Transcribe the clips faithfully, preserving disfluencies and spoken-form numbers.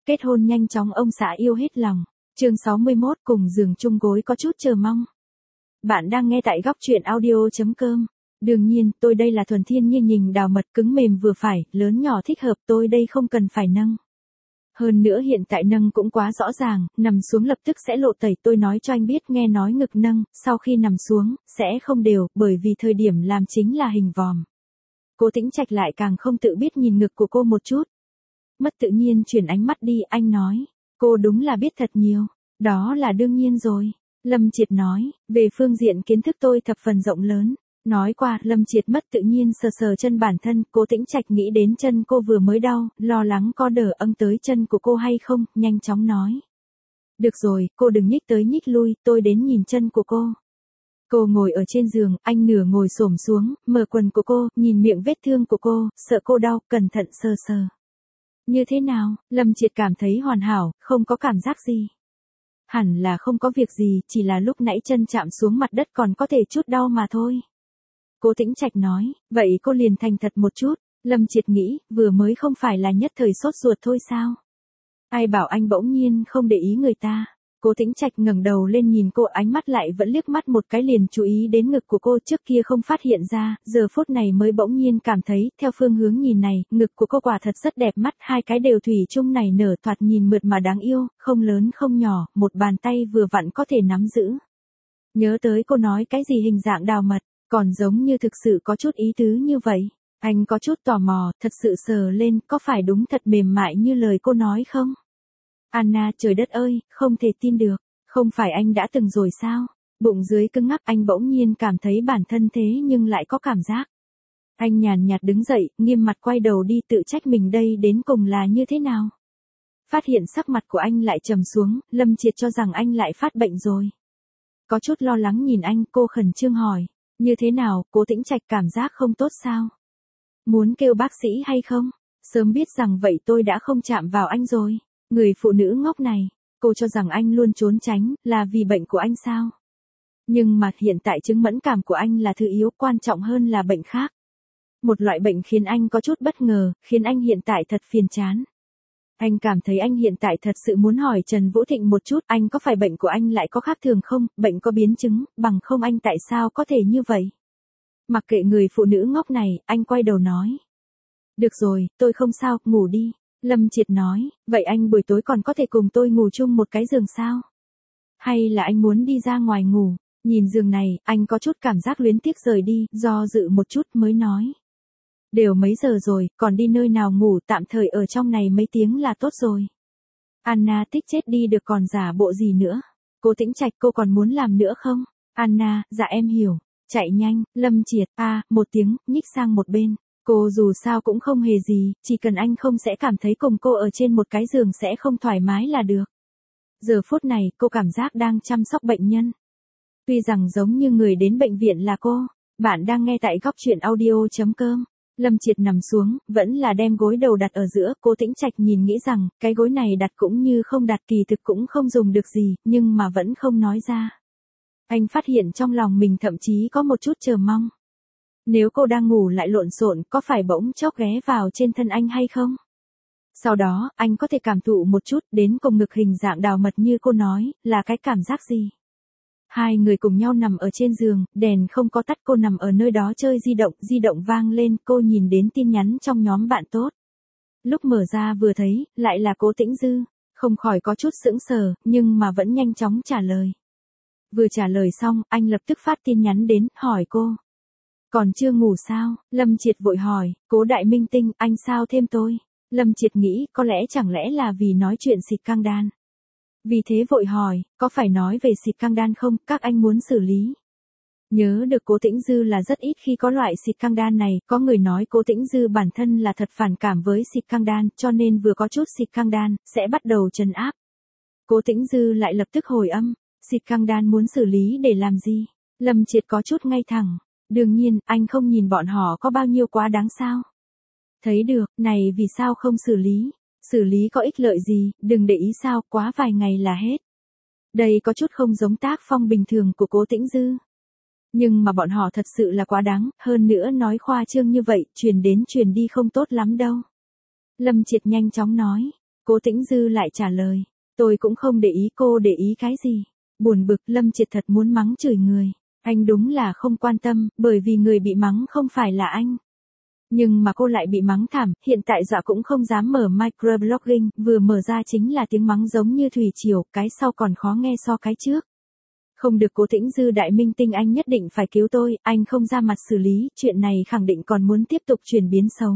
kết hôn nhanh chóng ông xã yêu hết lòng. Chương sáu mươi mốt cùng giường chung gối có chút chờ mong. Bạn đang nghe tại góc truyện audio chấm com. Đương nhiên, tôi đây là thuần thiên nhiên nhình đào mật cứng mềm vừa phải, lớn nhỏ thích hợp, tôi đây không cần phải nâng. Hơn nữa hiện tại nâng cũng quá rõ ràng, nằm xuống lập tức sẽ lộ tẩy, tôi nói cho anh biết, nghe nói ngực nâng, sau khi nằm xuống, sẽ không đều, bởi vì thời điểm làm chính là hình vòm. Cố Tĩnh Trạch lại càng không tự biết nhìn ngực của cô một chút. Mất tự nhiên chuyển ánh mắt đi, anh nói, cô đúng là biết thật nhiều, đó là đương nhiên rồi. Lâm Triệt nói, về phương diện kiến thức tôi thập phần rộng lớn. Nói qua, Lâm Triệt mất tự nhiên sờ sờ chân bản thân, Cố Tĩnh Trạch nghĩ đến chân cô vừa mới đau, lo lắng có đờ âng tới chân của cô hay không, nhanh chóng nói. Được rồi, cô đừng nhích tới nhích lui, tôi đến nhìn chân của cô. Cô ngồi ở trên giường, anh nửa ngồi xổm xuống, mở quần của cô, nhìn miệng vết thương của cô, sợ cô đau, cẩn thận sờ sờ. Như thế nào? Lâm Triệt cảm thấy hoàn hảo, không có cảm giác gì. Hẳn là không có việc gì, chỉ là lúc nãy chân chạm xuống mặt đất còn có thể chút đau mà thôi. Cố Tĩnh Trạch nói, vậy cô liền thành thật một chút. Lâm Triệt nghĩ, vừa mới không phải là nhất thời sốt ruột thôi sao? Ai bảo anh bỗng nhiên không để ý người ta. Cố Tĩnh Trạch ngẩng đầu lên nhìn cô, ánh mắt lại vẫn liếc mắt một cái liền chú ý đến ngực của cô, trước kia không phát hiện ra, giờ phút này mới bỗng nhiên cảm thấy, theo phương hướng nhìn này, ngực của cô quả thật rất đẹp mắt, hai cái đều thủy chung này nở, thoạt nhìn mượt mà đáng yêu, không lớn không nhỏ, một bàn tay vừa vặn có thể nắm giữ. Nhớ tới cô nói cái gì hình dạng đào mật, còn giống như thực sự có chút ý tứ như vậy. Anh có chút tò mò, thật sự sờ lên, có phải đúng thật mềm mại như lời cô nói không? Anna, trời đất ơi, không thể tin được, không phải anh đã từng rồi sao? Bụng dưới cứng ngắc, anh bỗng nhiên cảm thấy bản thân thế nhưng lại có cảm giác. Anh nhàn nhạt đứng dậy, nghiêm mặt quay đầu đi, tự trách mình đây đến cùng là như thế nào? Phát hiện sắc mặt của anh lại trầm xuống, Lâm Triệt cho rằng anh lại phát bệnh rồi. Có chút lo lắng nhìn anh, cô khẩn trương hỏi, như thế nào, Cố Tĩnh Trạch cảm giác không tốt sao? Muốn kêu bác sĩ hay không? Sớm biết rằng vậy tôi đã không chạm vào anh rồi. Người phụ nữ ngốc này, cô cho rằng anh luôn trốn tránh, là vì bệnh của anh sao? Nhưng mà hiện tại chứng mẫn cảm của anh là thứ yếu, quan trọng hơn là bệnh khác. Một loại bệnh khiến anh có chút bất ngờ, khiến anh hiện tại thật phiền chán. Anh cảm thấy anh hiện tại thật sự muốn hỏi Trần Vũ Thịnh một chút, anh có phải bệnh của anh lại có khác thường không, bệnh có biến chứng, bằng không anh tại sao có thể như vậy? Mặc kệ người phụ nữ ngốc này, anh quay đầu nói. Được rồi, tôi không sao, ngủ đi. Lâm Triệt nói, vậy anh buổi tối còn có thể cùng tôi ngủ chung một cái giường sao? Hay là anh muốn đi ra ngoài ngủ? Nhìn giường này, anh có chút cảm giác luyến tiếc rời đi, do dự một chút mới nói. Đều mấy giờ rồi, còn đi nơi nào ngủ, tạm thời ở trong này mấy tiếng là tốt rồi. Anna tích chết đi được còn giả bộ gì nữa? Cố Tĩnh Trạch, cô còn muốn làm nữa không? Anna, dạ em hiểu. Chạy nhanh, Lâm Triệt, a, à, một tiếng, nhích sang một bên. Cô dù sao cũng không hề gì, chỉ cần anh không sẽ cảm thấy cùng cô ở trên một cái giường sẽ không thoải mái là được. Giờ phút này, cô cảm giác đang chăm sóc bệnh nhân. Tuy rằng giống như người đến bệnh viện là cô. Bạn đang nghe tại góc truyện audio chấm com. Lâm Triệt nằm xuống, vẫn là đem gối đầu đặt ở giữa, Cố Tĩnh Trạch nhìn nghĩ rằng, cái gối này đặt cũng như không đặt, kỳ thực cũng không dùng được gì, nhưng mà vẫn không nói ra. Anh phát hiện trong lòng mình thậm chí có một chút chờ mong. Nếu cô đang ngủ lại lộn xộn, có phải bỗng chốc ghé vào trên thân anh hay không? Sau đó, anh có thể cảm thụ một chút, đến cùng ngực hình dạng đào mật như cô nói, là cái cảm giác gì? Hai người cùng nhau nằm ở trên giường, đèn không có tắt, cô nằm ở nơi đó chơi di động, di động vang lên, cô nhìn đến tin nhắn trong nhóm bạn tốt. Lúc mở ra vừa thấy, lại là Cố Tĩnh Dư, không khỏi có chút sững sờ, nhưng mà vẫn nhanh chóng trả lời. Vừa trả lời xong, anh lập tức phát tin nhắn đến, hỏi cô. Còn chưa ngủ sao? Lâm Triệt vội hỏi, Cố đại minh tinh, anh sao thêm tôi? Lâm Triệt nghĩ, có lẽ chẳng lẽ là vì nói chuyện xịt căng đan. Vì thế vội hỏi, có phải nói về xịt căng đan không, các anh muốn xử lý? Nhớ được Cố Tĩnh Dư là rất ít khi có loại xịt căng đan này, có người nói Cố Tĩnh Dư bản thân là thật phản cảm với xịt căng đan, cho nên vừa có chút xịt căng đan, sẽ bắt đầu trấn áp. Cố Tĩnh Dư lại lập tức hồi âm, xịt căng đan muốn xử lý để làm gì? Lâm Triệt có chút ngay thẳng, đương nhiên, anh không nhìn bọn họ có bao nhiêu quá đáng sao? Thấy được, này vì sao không xử lý? Xử lý có ích lợi gì, đừng để ý sao, quá vài ngày là hết. Đây có chút không giống tác phong bình thường của Cố Tĩnh Dư. Nhưng mà bọn họ thật sự là quá đáng, hơn nữa nói khoa trương như vậy, truyền đến truyền đi không tốt lắm đâu. Lâm Triệt nhanh chóng nói, Cố Tĩnh Dư lại trả lời. Tôi cũng không để ý, cô để ý cái gì? Buồn bực, Lâm Triệt thật muốn mắng chửi người. Anh đúng là không quan tâm, bởi vì người bị mắng không phải là anh. Nhưng mà cô lại bị mắng thảm, hiện tại dọa cũng không dám mở microblogging, vừa mở ra chính là tiếng mắng giống như thủy triều, cái sau còn khó nghe so cái trước. Không được, Cố Tĩnh Dư đại minh tinh, anh nhất định phải cứu tôi, anh không ra mặt xử lý, chuyện này khẳng định còn muốn tiếp tục chuyển biến xấu.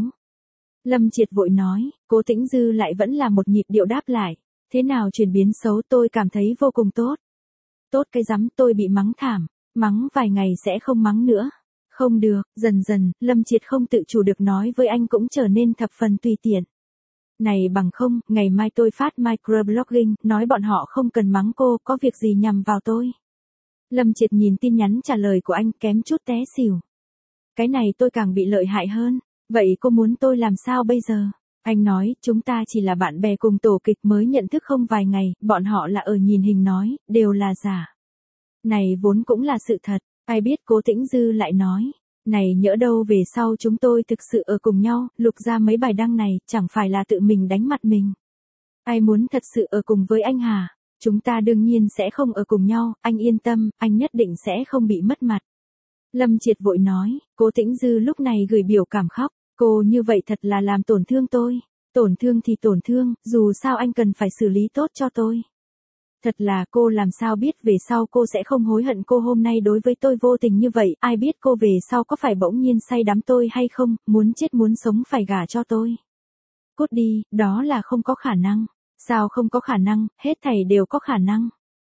Lâm Triệt vội nói, Cố Tĩnh Dư lại vẫn là một nhịp điệu đáp lại. Thế nào chuyển biến xấu, tôi cảm thấy vô cùng tốt. Tốt cái rắm, tôi bị mắng thảm, mắng vài ngày sẽ không mắng nữa. Không được, dần dần, Lâm Triệt không tự chủ được nói với anh cũng trở nên thập phần tùy tiện. Này bằng không, ngày mai tôi phát microblogging, nói bọn họ không cần mắng cô, có việc gì nhằm vào tôi. Lâm Triệt nhìn tin nhắn trả lời của anh kém chút té xỉu. Cái này tôi càng bị lợi hại hơn, vậy cô muốn tôi làm sao bây giờ? Anh nói, chúng ta chỉ là bạn bè cùng tổ kịch mới nhận thức không vài ngày, bọn họ là ở nhìn hình nói, đều là giả. Này vốn cũng là sự thật, ai biết. Cố Tĩnh Dư lại nói, này nhỡ đâu về sau chúng tôi thực sự ở cùng nhau, lục ra mấy bài đăng này, chẳng phải là tự mình đánh mặt mình. Ai muốn thật sự ở cùng với anh hả? Chúng ta đương nhiên sẽ không ở cùng nhau, anh yên tâm, anh nhất định sẽ không bị mất mặt. Lâm Triệt vội nói, Cố Tĩnh Dư lúc này gửi biểu cảm khóc, cô như vậy thật là làm tổn thương tôi. Tổn thương thì tổn thương, dù sao anh cần phải xử lý tốt cho tôi. Thật là cô làm sao biết về sau cô sẽ không hối hận, cô hôm nay đối với tôi vô tình như vậy, ai biết cô về sau có phải bỗng nhiên say đắm tôi hay không, muốn chết muốn sống phải gả cho tôi. Cút đi, đó là không có khả năng. Sao không có khả năng, hết thảy đều có khả năng.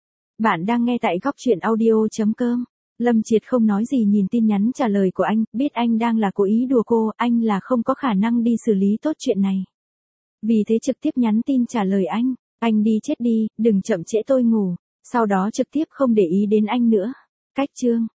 Bạn đang nghe tại góc truyện audio.com. Lâm Triệt không nói gì nhìn tin nhắn trả lời của anh, biết anh đang là cố ý đùa cô, anh là không có khả năng đi xử lý tốt chuyện này. Vì thế trực tiếp nhắn tin trả lời anh, anh đi chết đi, đừng chậm trễ tôi ngủ, sau đó trực tiếp không để ý đến anh nữa. Cách chương